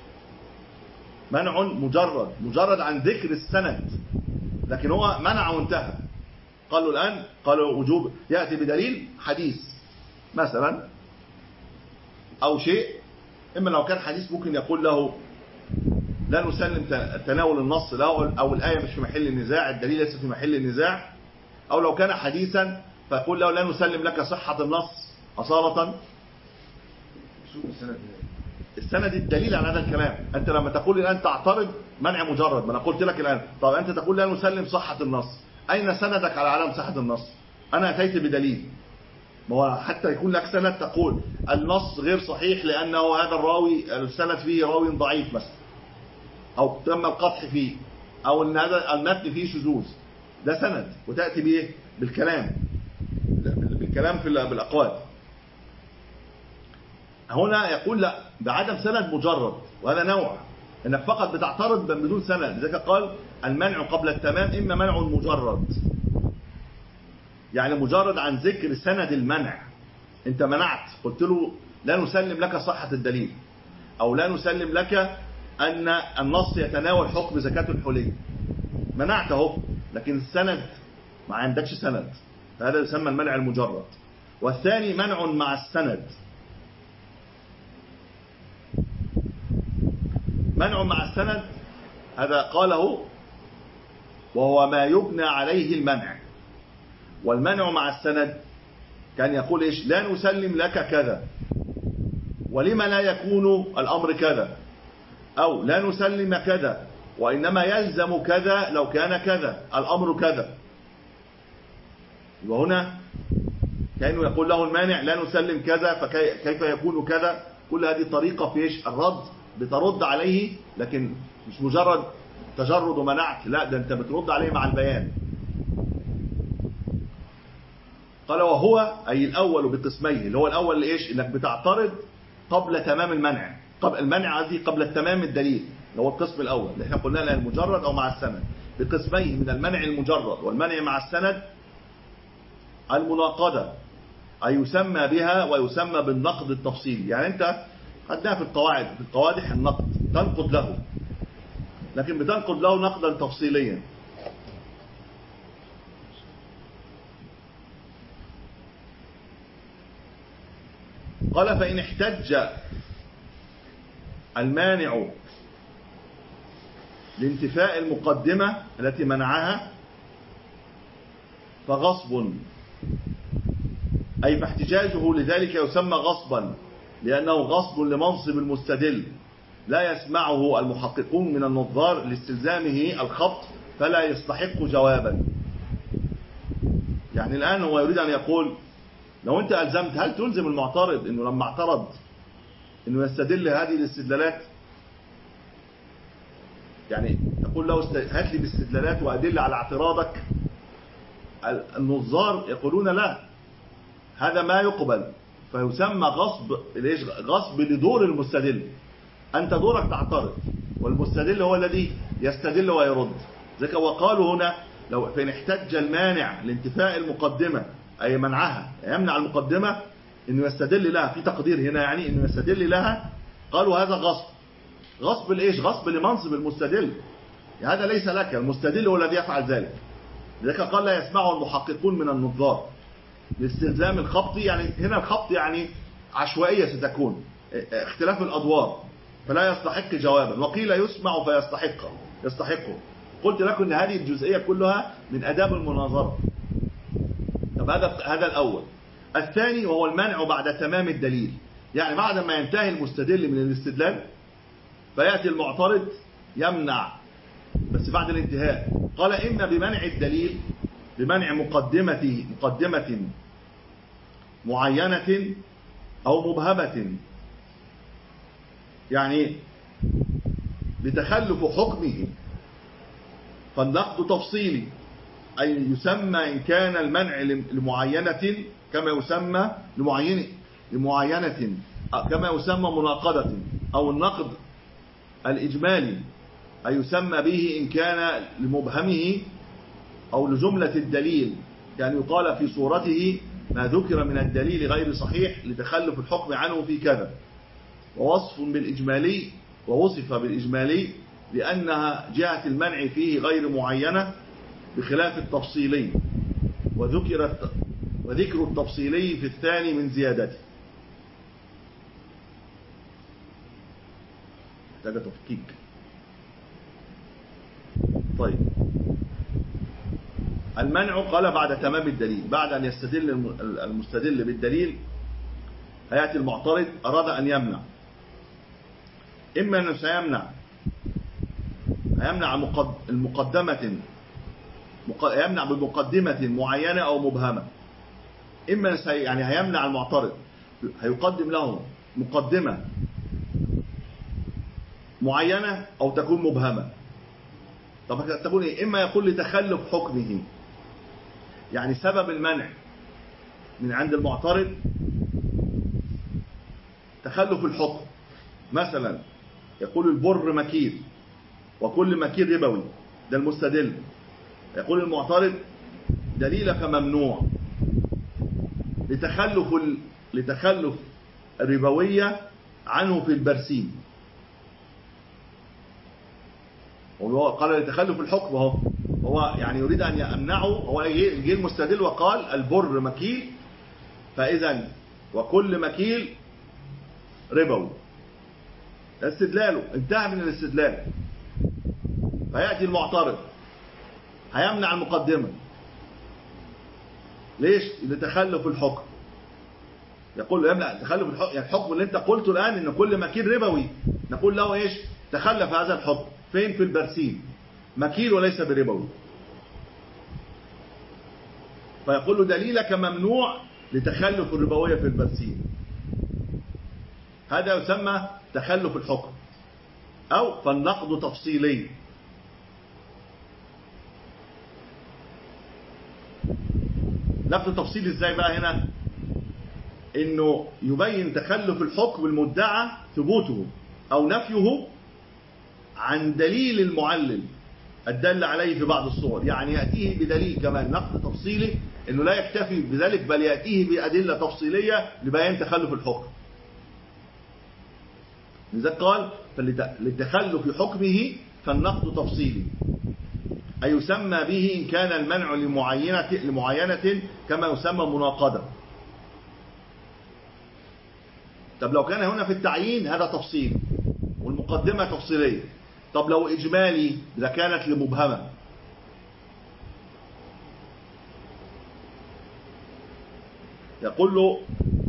منع مجرد مجرد عن ذكر السند، لكن هو منع وانتهى. قالوا الآن قالوا وجوب، يأتي بدليل حديث مثلا أو شيء إما لو كان حديث ممكن يقول له لا نسلم تناول النص له، أو الآية مش في محل النزاع، الدليل ليس في محل النزاع، أو لو كان حديثا فيقول له لا نسلم لك صحة النص أصالة. السند الدليل على هذا الكلام. أنت لما تقول الآن تعترض منع مجرد، ما أنا قلت لك الآن طب أنت تقول لا نسلم صحة النص، أين سندك على عدم صحة النص؟ أنا أتيت بدليل. ما هو حتى يكون لك سند تقول النص غير صحيح لأنه هذا الراوي السند فيه راوي ضعيف مثلا، أو تم القطع فيه، أو أن هذا المتن فيه شذوذ، ده سند، وتأتي به بالكلام بالكلام في بالأقوال. هنا يقول لا بعدم سند مجرد، وهذا نوع انك فقط بتعترض بدون سند. لذلك قال المنع قبل التمام اما منع مجرد، يعني مجرد عن ذكر سند المنع. انت منعت، قلت له لا نسلم لك صحة الدليل، او لا نسلم لك ان النص يتناول حكم زكاة الحلي، منعته، لكن السند ما عندكش سند، هذا يسمى المنع المجرد. والثاني منع مع السند. منع مع السند هذا قاله وهو ما يبنى عليه المنع. والمنع مع السند كان يقول إيش؟ لا نسلم لك كذا، ولما لا يكون الأمر كذا، أو لا نسلم كذا وإنما يلزم كذا لو كان كذا الأمر كذا. وهنا كأنه يقول له المانع لا نسلم كذا فكيف يكون كذا. كل هذه طريقة في إيش؟ الرد، بترد عليه، لكن مش مجرد تجرد ومنعت، لا ده انت بترد عليه مع البيان. قال وهو أي الأول بقسميه، اللي هو الأول لإيش؟ إنك بتعترض قبل تمام المنع، قبل المنع هذه قبل التمام الدليل، اللي هو القسم الأول اللي احنا قلنا له المجرد أو مع السند. بقسميه من المنع المجرد والمنع مع السند المناقضة، أي يسمى بها ويسمى بالنقد التفصيلي. يعني أنت خدناها في القواعد، في القوادح النقد تنقد له، لكن بتنقد له نقدا تفصيليا. قال فإن احتج المانع لانتفاء المقدمة التي منعها فغصب، أي فاحتجاجه لذلك يسمى غصبا، لأنه غصب لمنصب المستدل لا يسمعه المحققون من النظار لاستلزامه الخبط فلا يستحق جوابا. يعني الآن هو يريد أن يقول لو أنت ألزمت، هل تلزم المعترض أنه لما اعترض أنه يستدل هذه الاستدلالات؟ يعني تقول له هات لي باستدلالات وأدل على اعتراضك. النظار يقولون لا، هذا ما يقبل، فيسمى غصب. ليش غصب؟ لدور المستدل. أنت دورك تعترض، والمستدل هو الذي يستدل ويرد. ذلك وقالوا هنا لو فإن احتج المانع لانتفاء المقدمة، أي منعها يمنع المقدمة إنه يستدل لها، في تقدير هنا يعني إنه يستدل لها، قالوا هذا غصب. غصب لإيش؟ غصب لمنصب المستدل. يعني هذا ليس لك، المستدل هو الذي يفعل ذلك. لذلك قال لا يسمعه المحققون من النظار لاستلزام الخبط. يعني هنا الخبط يعني عشوائية ستكون، اختلاف الأدوار، فلا يستحق جوابا. وقيل يسمع فيستحقه يستحقه. قلت لكم ان هذه الجزئية كلها من آداب المناظرة. طب هذا هذا الأول. الثاني وهو المنع بعد تمام الدليل، يعني بعد ما ينتهي المستدل من الاستدلال فيأتي المعترض يمنع، بس بعد الانتهاء. قال إما بمنع الدليل، بمنع مقدمة مقدمة معينة أو مبهمة، يعني بتخلف حكمه، فالنقد تفصيلي، أي يسمى إن كان المنع لمعينة كما يسمى لمعينة لمعينة كما يسمى مناقضة، أو النقد الإجمالي أي يسمى به إن كان لمبهمه أو لجملة الدليل، يعني يقال في صورته ما ذكر من الدليل غير صحيح لتخلف الحكم عنه في كذا. ووصف بالإجمالي، ووصف بالإجمالي لأنها جهة المنع فيه غير معينة بخلاف التفصيلي، وذكر وذكر التفصيلي في الثاني من زيادته. محتاجة تفكيك. طيب المنع قال بعد تمام الدليل، بعد أن يستدل المستدل بالدليل هيأتي المعترض أراد أن يمنع، إما أنه سيمنع هيمنع المقدمة يمنع بمقدمة معينة أو مبهمة، إما يعني هيمنع المعترض هيقدم له مقدمة معينة أو تكون مبهمة. طب تكون إيه؟ إما يقول لتخلف حكمه، يعني سبب المنع من عند المعترض تخلف الحكم، مثلا يقول البر مكيل وكل مكيل ربوي، ده المستدل. يقول المعترض دليلك ممنوع لتخلف لتخلف الربوية عنه في البرسيم. وهو قال لتخلف الحكم، هو هو يعني يريد أن يمنعه. هو جه المستدل وقال البر مكيل، فإذا وكل مكيل ربوي، استدلاله انتهى من الاستدلال. فيأتي المعترض هيمنع المقدمة، ليش؟ لتخلف الحكم. يقول له يمنع تخلف الحكم، يعني الحكم اللي انت قلته الآن ان كل مكيل ربوي، نقول له ايش؟ تخلف هذا الحكم فين؟ في البرسيم، مكيل وليس بربوي. فيقول له دليلك ممنوع لتخلف الربوية في البرسيم، هذا يسمى تخلف الحكم، أو فالنقد تفصيلي. نقد تفصيلي ازاي بقى هنا؟ انه يبين تخلف الحكم المدعى ثبوته او نفيه عن دليل المعلل الدل عليه في بعض الصور، يعني يأتيه بدليل كمان نقد تفصيلي، انه لا يكتفي بذلك بل يأتيه بأدلة تفصيلية لبيان تخلف الحكم. لذلك قال لتخلف حكمه فالنقد تفصيلي، أي يسمى به إن كان المنع لمعينة, لمعينة كما يسمى مناقضة. طب لو كان هنا في التعيين هذا تفصيل والمقدمة تفصيلية. طب لو إجمالي إذا كانت لمبهمة، يقول له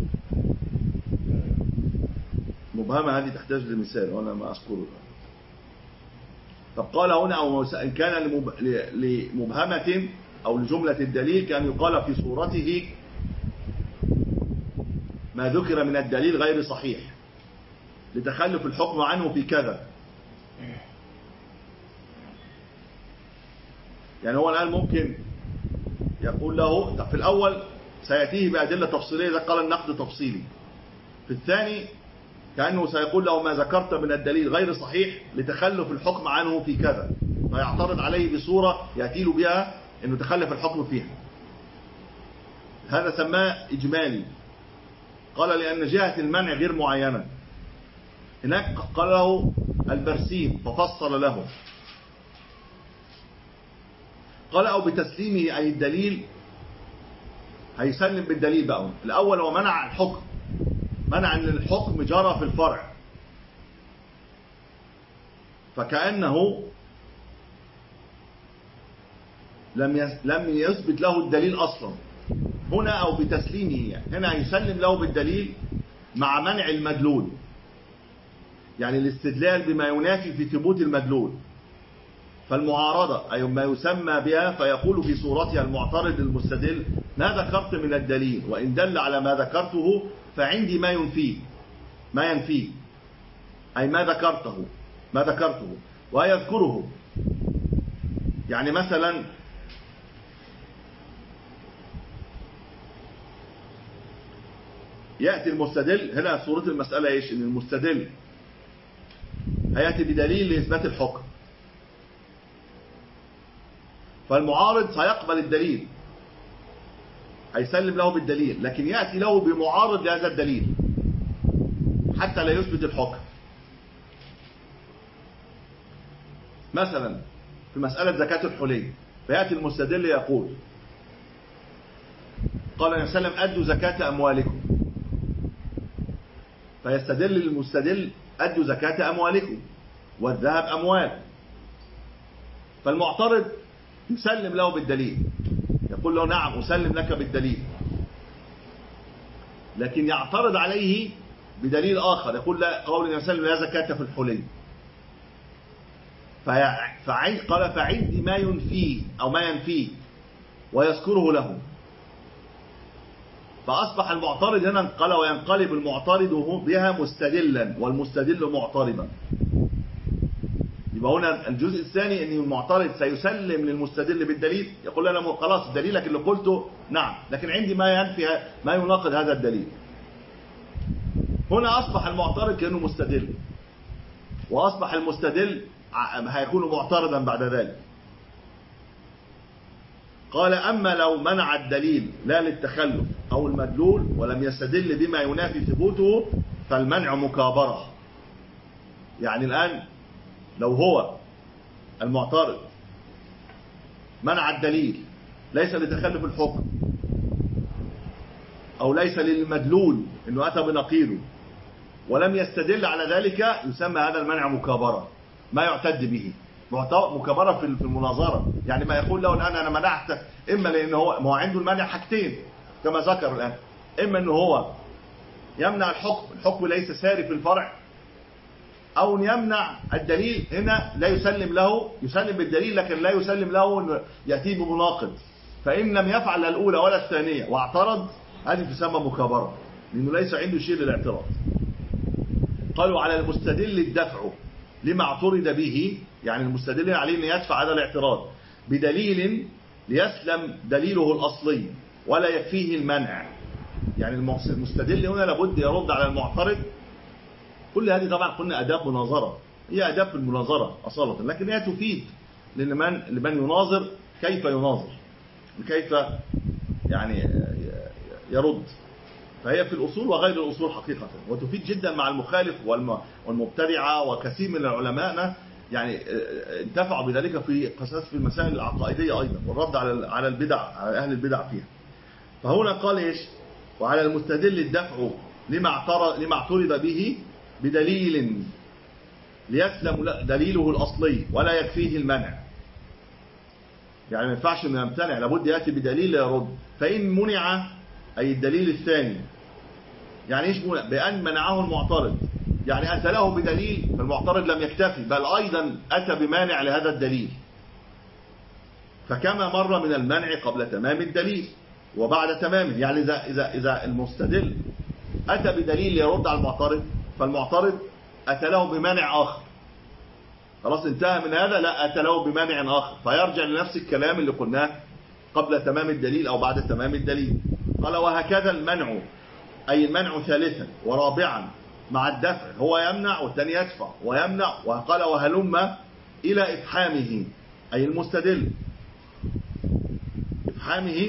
مبهمة هذه تحتاج لمثال وأنا ما أذكره. طب قال هنا أو إن كان لمبهمة أو لجملة الدليل كان يقال في صورته ما ذكر من الدليل غير صحيح لتخلف الحكم عنه في كذا. يعني هو الآن ممكن يقول له في الأول سيأتيه بأدلة تفصيلية، إذا قال النقد تفصيلي. في الثاني كأنه سيقول له ما ذكرت من الدليل غير صحيح لتخلف الحكم عنه في كذا، فيعترض عليه بصورة يأتي له بها أنه تخلف الحكم فيها. هذا سماه إجمالي. قال لأن جهة المنع غير معينة. هناك قال له البرسيم ففصل له. قال أو بتسليمه أي الدليل، هيسلم بالدليل بقى. الأول هو منع الحكم، منع أن الحكم جرى في الفرع، فكأنه لم لم يثبت له الدليل أصلا. هنا أو بتسليمه يعني هنا يسلم له بالدليل مع منع المدلول، يعني الاستدلال بما ينافي في ثبوت المدلول. فالمعارضة أي ما يسمى بها، فيقول في صورتها المعترض المستدل ما ذكرت من الدليل وإن دل على ما ذكرته فعندي ما ينفيه، ما ينفيه أي ما ذكرته ما ذكرته ويذكره. يعني مثلا يأتي المستدل هنا صورة المسألة إيش؟ إن المستدل هيأتي بدليل لإثبات الحكم، فالمعارض سيقبل الدليل، هيسلم له بالدليل، لكن يأتي له بمعارض لهذا الدليل حتى لا يثبت الحكم. مثلا في مسألة زكاة الحلي، فيأتي المستدل يقول قال النبي صلى الله عليه وسلم أدوا زكاة أموالكم، فيستدل المستدل أدوا زكاة أموالكم، والذهب أموال. فالمعترض يسلم له بالدليل، يقول له نعم أسلم لك بالدليل، لكن يعترض عليه بدليل آخر، يقول لا، قول النبي صلى الله عليه وسلم لا زكاة في الحلي. فعند قال فعندي ما ينفيه أو ما ينفيه ويذكره له. فأصبح المعترض هنا قال وينقلب المعترض بها مستدلا والمستدل معترضا. يبقى هنا الجزء الثاني ان المعترض سيسلم للمستدل بالدليل، يقول انا خلاص دليلك اللي قلته نعم، لكن عندي ما ينفي ما يناقض هذا الدليل. هنا اصبح المعترض كانه مستدل، واصبح المستدل هيكون معترضا بعد ذلك. قال اما لو منع الدليل لا للتخلف او المدلول ولم يستدل بما ينافي ثبوته فالمنع مكابرة. يعني الان لو هو المعترض منع الدليل ليس لتخلف الحكم او ليس للمدلول انه اتى بنقيضه ولم يستدل على ذلك، يسمى هذا المنع مكابرة، ما يعتد به، مكابرة في المناظرة. يعني ما يقول له الان انا منعت، اما لان هو ما هو عنده المانع حاجتين كما ذكر الان، اما انه هو يمنع الحكم، الحكم ليس ساري في الفرع، او يمنع الدليل، هنا لا يسلم له، يسلم بالدليل لكن لا يسلم له انه ياتي بمناقض. فان لم يفعل الاولى ولا الثانيه واعترض هذه تسمى مكابرة، لانه ليس عنده شيء للاعتراض. قالوا على المستدل الدفع لما اعترض به، يعني المستدل عليه ان يدفع هذا الاعتراض بدليل ليسلم دليله الاصلي ولا يكفيه المنع. يعني المستدل هنا لابد يرد على المعترض. كل هذه طبعا قلنا اداب مناظره، هي اداب المناظره اصاله، لكن هي تفيد لمن لمن يناظر كيف يناظر وكيف يعني يرد. فهي في الأصول وغير الأصول حقيقة، وتفيد جدا مع المخالف والمبتدعة، وكثير من العلماء يعني انتفعوا بذلك في قصص في المسائل العقائدية أيضا، والرد على على البدع، على أهل البدع فيها. فهنا قال إيش؟ وعلى المستدل الدفع لما اعترض لما اعترض به بدليل ليسلم دليله الأصلي ولا يكفيه المنع. يعني ما ينفعش انه يمتنع، لابد يأتي بدليل يرد. فإن منع أي الدليل الثاني، يعني ايش منع؟ بأن منعه المعترض، يعني أتى له بدليل فالمعترض لم يكتفي بل أيضا أتى بمانع لهذا الدليل، فكما مر من المنع قبل تمام الدليل وبعد تمامه. يعني إذا, إذا, إذا المستدل أتى بدليل يرد على المعترض، فالمعترض أتى له بمانع آخر، خلاص انتهى من هذا، لا أتى له بمانع آخر، فيرجع لنفس الكلام اللي قلناه قبل تمام الدليل أو بعد تمام الدليل. قال وهكذا المنع، أي المنع ثالثا ورابعا مع الدفع، هو يمنع والثاني يدفع ويمنع. وقال وهلم إلى إفحامه أي المستدل، إفحامه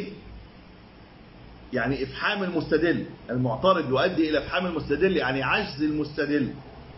يعني إفحام المستدل، المعترض يؤدي إلى إفحام المستدل، يعني عجز المستدل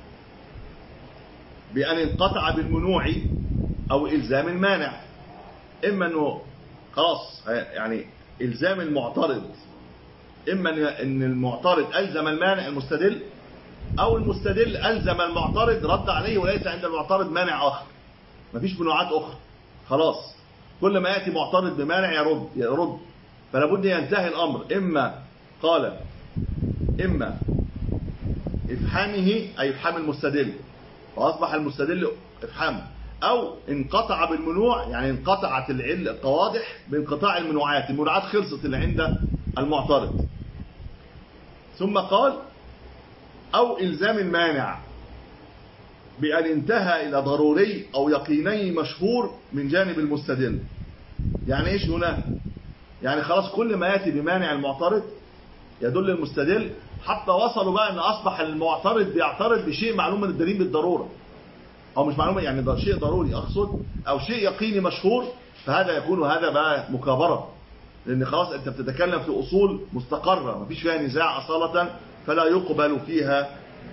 بأن انقطع بالمنوع أو إلزام المانع. إما أنه خلاص يعني إلزام المعترض، إما أن المعترض ألزم المانع المستدل، أو المستدل ألزم المعترض رد عليه وليس عند المعترض مانع آخر، مفيش منوعات أخرى، خلاص كل ما يأتي معترض بمانع يرد يرد. فلا بد ينتهي الأمر، إما قال إما إفحامه أي إفحام المستدل فأصبح المستدل إفحامه، أو انقطع بالمنوع يعني انقطعت القوادح بانقطاع المنوعات، المنوعات خلصت اللي عند المعترض. ثم قال أو إلزام المانع بأن انتهى إلى ضروري أو يقيني مشهور من جانب المستدل. يعني إيش هنا؟ يعني خلاص كل ما يأتي بمانع المعترض يدل المستدل، حتى وصلوا بقى أن أصبح المعترض بيعترض بشيء معلوم من الدليل بالضرورة، أو مش معلومة يعني ده شيء ضروري أقصد، أو شيء يقيني مشهور، فهذا يكون هذا بقى مكابرة، لأن خلاص أنت بتتكلم في أصول مستقرة مفيش فيها نزاع أصالة، فلا يقبل فيها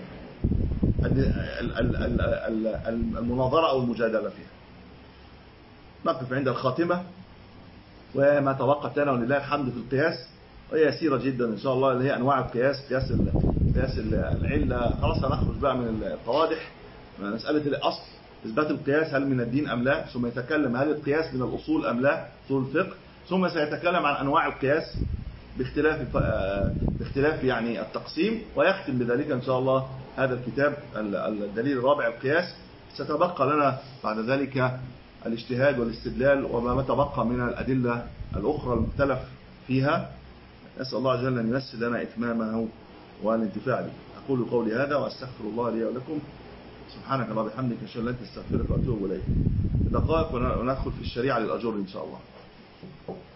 المناظرة أو المجادلة فيها. نقف عند الخاتمة، وما توقعت لنا ولله الحمد في القياس، وهي يسيرة جدا إن شاء الله، اللي هي أنواع القياس، قياس قياس العلة. خلاص هنخرج بقى من القوادح مسألة الأصل إثبات القياس هل من الدين أم لا، ثم يتكلم هل القياس من الأصول أم لا، أصول الفقه، ثم سيتكلم عن أنواع القياس باختلاف باختلاف يعني التقسيم، ويختم بذلك إن شاء الله هذا الكتاب الدليل الرابع القياس. ستبقى لنا بعد ذلك الاجتهاد والاستدلال وما تبقى من الأدلة الأخرى المختلف فيها. أسأل الله عز وجل أن ييسر لنا إتمامه والانتفاع به. أقول قولي هذا وأستغفر الله لي ولكم. سبحانك اللهم وبحمدك أشهد أن لا إله إلا أنت أستغفرك وأتوب إليك. دقائق وندخل في الشريعة للأجر إن شاء الله.